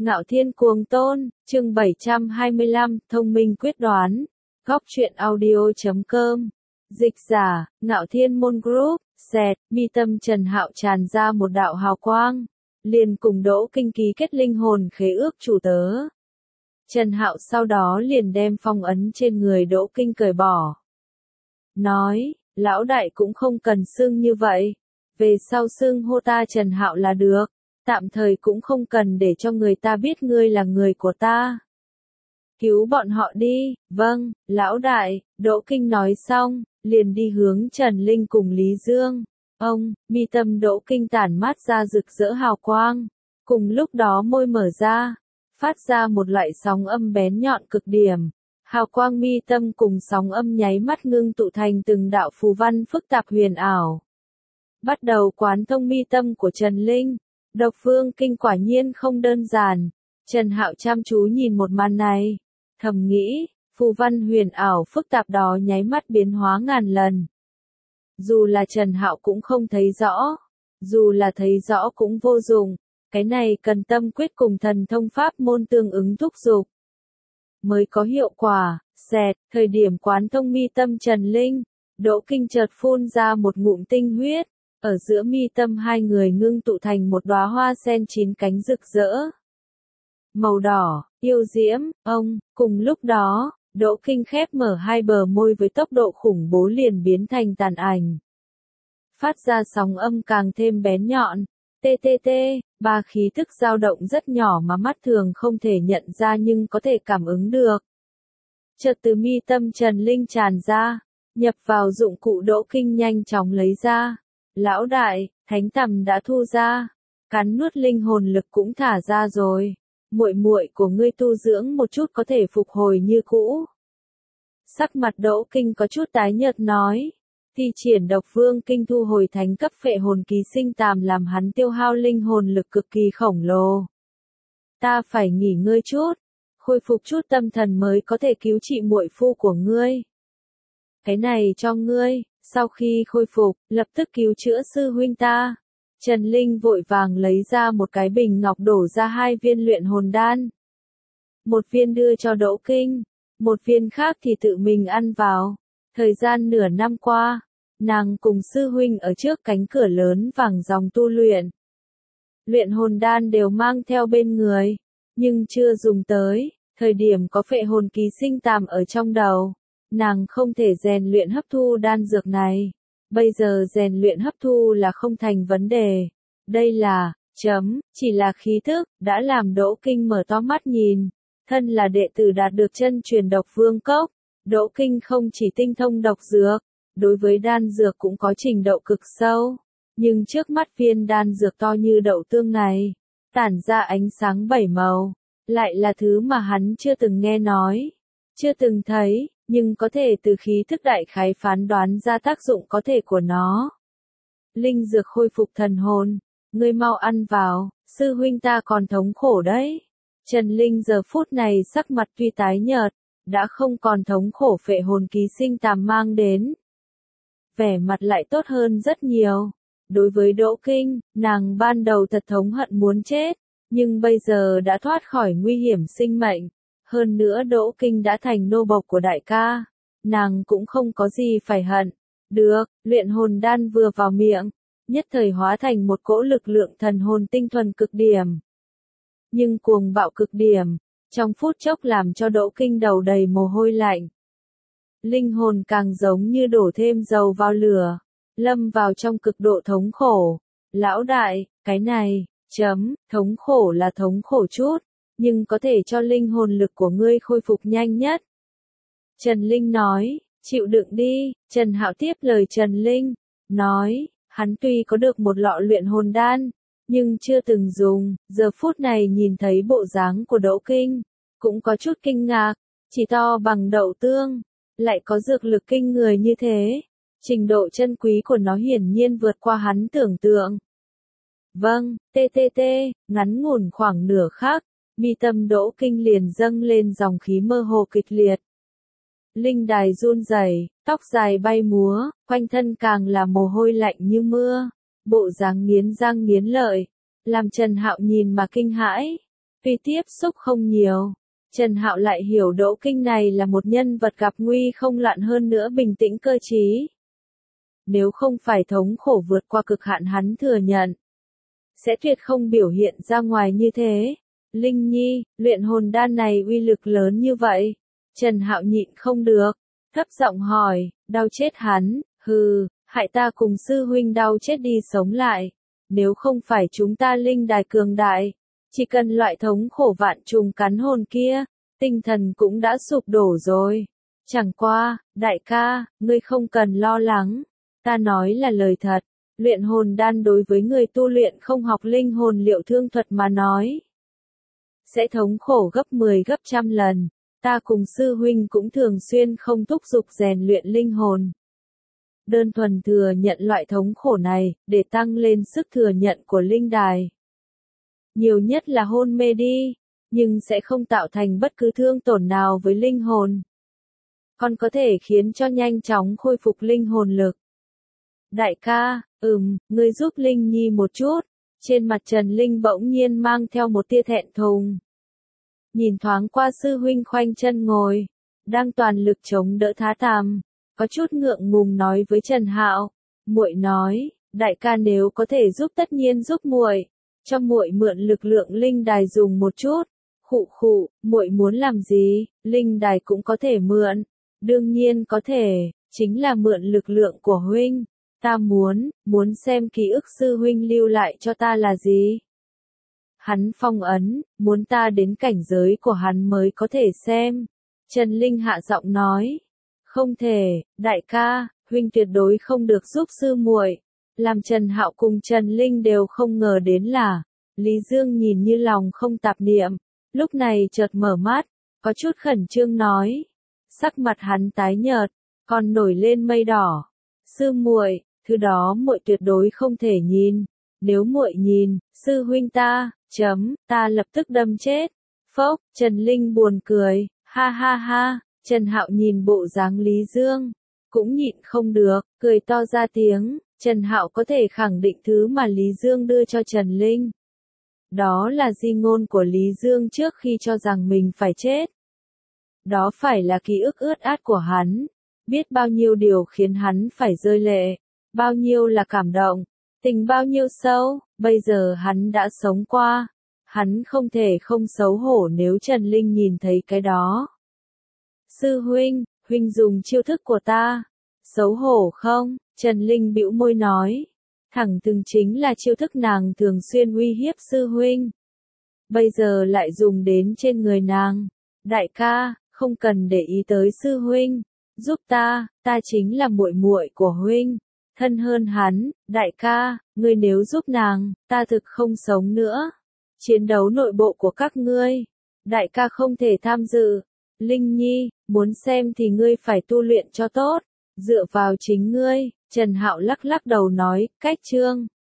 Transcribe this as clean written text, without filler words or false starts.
Ngạo Thiên Cuồng Tôn, chương 725, thông minh quyết đoán. Góc truyện audio.com. Dịch giả, Ngạo Thiên Môn Group, xẹt, mi tâm Trần Hạo tràn ra một đạo hào quang, liền cùng Đỗ Kinh ký kết linh hồn khế ước chủ tớ. Trần Hạo sau đó liền đem phong ấn trên người Đỗ Kinh cởi bỏ. Nói, lão đại cũng không cần xưng như vậy, về sau xưng hô ta Trần Hạo là được. Tạm thời cũng không cần để cho người ta biết ngươi là người của ta. Cứu bọn họ đi, vâng, lão đại, Đỗ Kinh nói xong, liền đi hướng Trần Linh cùng Lý Dương. Ông, mi tâm Đỗ Kinh tản mát ra rực rỡ hào quang. Cùng lúc đó môi mở ra, phát ra một loại sóng âm bén nhọn cực điểm. Hào quang mi tâm cùng sóng âm nháy mắt ngưng tụ thành từng đạo phù văn phức tạp huyền ảo. Bắt đầu quán thông mi tâm của Trần Linh. Độc Vương Kinh quả nhiên không đơn giản. Trần Hạo chăm chú nhìn một màn này, thầm nghĩ, phù văn huyền ảo phức tạp đó nháy mắt biến hóa ngàn lần. Dù là Trần Hạo cũng không thấy rõ, dù là thấy rõ cũng vô dụng, cái này cần tâm quyết cùng thần thông pháp môn tương ứng thúc giục mới có hiệu quả. Xẹt, thời điểm quán thông mi tâm Trần Linh, Đỗ Kinh chợt phun ra một ngụm tinh huyết. Ở giữa mi tâm hai người ngưng tụ thành một đóa hoa sen 9 cánh rực rỡ. Màu đỏ, yêu diễm, ông, cùng lúc đó, Đỗ Kinh khép mở hai bờ môi với tốc độ khủng bố liền biến thành tàn ảnh. Phát ra sóng âm càng thêm bén nhọn, TTT, ba khí tức dao động rất nhỏ mà mắt thường không thể nhận ra nhưng có thể cảm ứng được. Chợt từ mi tâm Trần Linh tràn ra, nhập vào dụng cụ Đỗ Kinh nhanh chóng lấy ra. Lão đại, thánh tầm đã thu ra, cắn nuốt linh hồn lực cũng thả ra rồi. Muội muội của ngươi tu dưỡng một chút có thể phục hồi như cũ. Sắc mặt Đỗ Kinh có chút tái nhợt nói, thi triển Độc Vương Kinh thu hồi thánh cấp phệ hồn ký sinh tàm làm hắn tiêu hao linh hồn lực cực kỳ khổng lồ. Ta phải nghỉ ngơi chút, khôi phục chút tâm thần mới có thể cứu trị muội phu của ngươi. Cái này cho ngươi. Sau khi khôi phục, lập tức cứu chữa sư huynh ta. Trần Linh vội vàng lấy ra một cái bình ngọc đổ ra 2 viên luyện hồn đan. Một viên đưa cho Đỗ Kinh, một viên khác thì tự mình ăn vào. Thời gian nửa năm qua, nàng cùng sư huynh ở trước cánh cửa lớn vàng dòng tu luyện. Luyện hồn đan đều mang theo bên người, nhưng chưa dùng tới, thời điểm có phệ hồn ký sinh tàm ở trong đầu. Nàng không thể rèn luyện hấp thu đan dược này. Bây giờ rèn luyện hấp thu là không thành vấn đề. Đây là, chỉ là khí thức, đã làm Đỗ Kinh mở to mắt nhìn. Thân là đệ tử đạt được chân truyền Độc Vương Cốc. Đỗ Kinh không chỉ tinh thông độc dược, đối với đan dược cũng có trình độ cực sâu. Nhưng trước mắt viên đan dược to như đậu tương này, tản ra ánh sáng 7 màu, lại là thứ mà hắn chưa từng nghe nói, chưa từng thấy. Nhưng có thể từ khí thức đại khái phán đoán ra tác dụng có thể của nó. Linh dược khôi phục thần hồn, ngươi mau ăn vào, sư huynh ta còn thống khổ đấy. Trần Linh giờ phút này sắc mặt tuy tái nhợt, đã không còn thống khổ phệ hồn ký sinh tàm mang đến. Vẻ mặt lại tốt hơn rất nhiều. Đối với Đỗ Kinh, nàng ban đầu thật thống hận muốn chết, nhưng bây giờ đã thoát khỏi nguy hiểm sinh mệnh. Hơn nữa Đỗ Kinh đã thành nô bộc của đại ca, nàng cũng không có gì phải hận. Được, luyện hồn đan vừa vào miệng, nhất thời hóa thành một cỗ lực lượng thần hồn tinh thuần cực điểm. Nhưng cuồng bạo cực điểm, trong phút chốc làm cho Đỗ Kinh đầu đầy mồ hôi lạnh. Linh hồn càng giống như đổ thêm dầu vào lửa, lâm vào trong cực độ thống khổ. Lão đại, cái này, thống khổ là thống khổ chút. Nhưng có thể cho linh hồn lực của ngươi khôi phục nhanh nhất. Trần Linh nói, chịu đựng đi. Trần Hạo tiếp lời Trần Linh, nói, hắn tuy có được một lọ luyện hồn đan, nhưng chưa từng dùng, giờ phút này nhìn thấy bộ dáng của Đỗ Kinh, cũng có chút kinh ngạc, chỉ to bằng đậu tương, lại có dược lực kinh người như thế. Trình độ chân quý của nó hiển nhiên vượt qua hắn tưởng tượng. Vâng, TTT, ngắn ngủn khoảng nửa khắc. Mi tâm Đỗ Kinh liền dâng lên dòng khí mơ hồ kịch liệt. Linh đài run rẩy, tóc dài bay múa, quanh thân càng là mồ hôi lạnh như mưa, bộ dáng nghiến răng nghiến lợi, làm Trần Hạo nhìn mà kinh hãi. Tuy tiếp xúc không nhiều, Trần Hạo lại hiểu Đỗ Kinh này là một nhân vật gặp nguy không loạn, hơn nữa bình tĩnh cơ trí. Nếu không phải thống khổ vượt qua cực hạn hắn thừa nhận, sẽ tuyệt không biểu hiện ra ngoài như thế. Linh Nhi, luyện hồn đan này uy lực lớn như vậy. Trần Hạo nhịn không được, thấp giọng hỏi, đau chết hắn, hừ, hại ta cùng sư huynh đau chết đi sống lại. Nếu không phải chúng ta linh đài cường đại, chỉ cần loại thống khổ vạn trùng cắn hồn kia, tinh thần cũng đã sụp đổ rồi. Chẳng qua, đại ca, ngươi không cần lo lắng, ta nói là lời thật, luyện hồn đan đối với người tu luyện không học linh hồn liệu thương thuật mà nói, sẽ thống khổ gấp 10 gấp trăm lần, ta cùng sư huynh cũng thường xuyên không thúc giục rèn luyện linh hồn. Đơn thuần thừa nhận loại thống khổ này, để tăng lên sức thừa nhận của linh đài. Nhiều nhất là hôn mê đi, nhưng sẽ không tạo thành bất cứ thương tổn nào với linh hồn. Còn có thể khiến cho nhanh chóng khôi phục linh hồn lực. Đại ca, ngươi giúp Linh Nhi một chút. Trên mặt Trần Linh bỗng nhiên mang theo một tia thẹn thùng. Nhìn thoáng qua sư huynh khoanh chân ngồi, đang toàn lực chống đỡ Thá Tàm, có chút ngượng ngùng nói với Trần Hạo, muội nói, đại ca nếu có thể giúp tất nhiên giúp muội, cho muội mượn lực lượng linh đài dùng một chút. Khụ khụ, muội muốn làm gì, linh đài cũng có thể mượn. Đương nhiên có thể, chính là mượn lực lượng của huynh. Ta muốn xem ký ức sư huynh lưu lại cho ta là gì. Hắn phong ấn, muốn ta đến cảnh giới của hắn mới có thể xem. Trần Linh hạ giọng nói. Không thể, đại ca, huynh tuyệt đối không được giúp sư muội. Làm Trần Hạo cùng Trần Linh đều không ngờ đến là, Lý Dương nhìn như lòng không tạp niệm, lúc này chợt mở mắt, có chút khẩn trương nói. Sắc mặt hắn tái nhợt, còn nổi lên mây đỏ. Sư muội, thứ đó muội tuyệt đối không thể nhìn. Nếu muội nhìn, sư huynh ta lập tức đâm chết. Phốc, Trần Linh buồn cười, ha ha ha. Trần Hạo nhìn bộ dáng Lý Dương, cũng nhịn không được, cười to ra tiếng. Trần Hạo có thể khẳng định thứ mà Lý Dương đưa cho Trần Linh. Đó là di ngôn của Lý Dương trước khi cho rằng mình phải chết. Đó phải là ký ức ướt át của hắn. Biết bao nhiêu điều khiến hắn phải rơi lệ. Bao nhiêu là cảm động. Tình bao nhiêu sâu. Bây giờ hắn đã sống qua. Hắn không thể không xấu hổ nếu Trần Linh nhìn thấy cái đó. Sư huynh, huynh dùng chiêu thức của ta. Xấu hổ không? Trần Linh bĩu môi nói. Thẳng thừng chính là chiêu thức nàng thường xuyên uy hiếp sư huynh. Bây giờ lại dùng đến trên người nàng. Đại ca, không cần để ý tới sư huynh. Giúp ta chính là muội muội của huynh. Thân hơn hắn, đại ca, ngươi nếu giúp nàng, ta thực không sống nữa. Chiến đấu nội bộ của các ngươi, đại ca không thể tham dự. Linh Nhi, muốn xem thì ngươi phải tu luyện cho tốt. Dựa vào chính ngươi, Trần Hạo lắc lắc đầu nói, cách chương.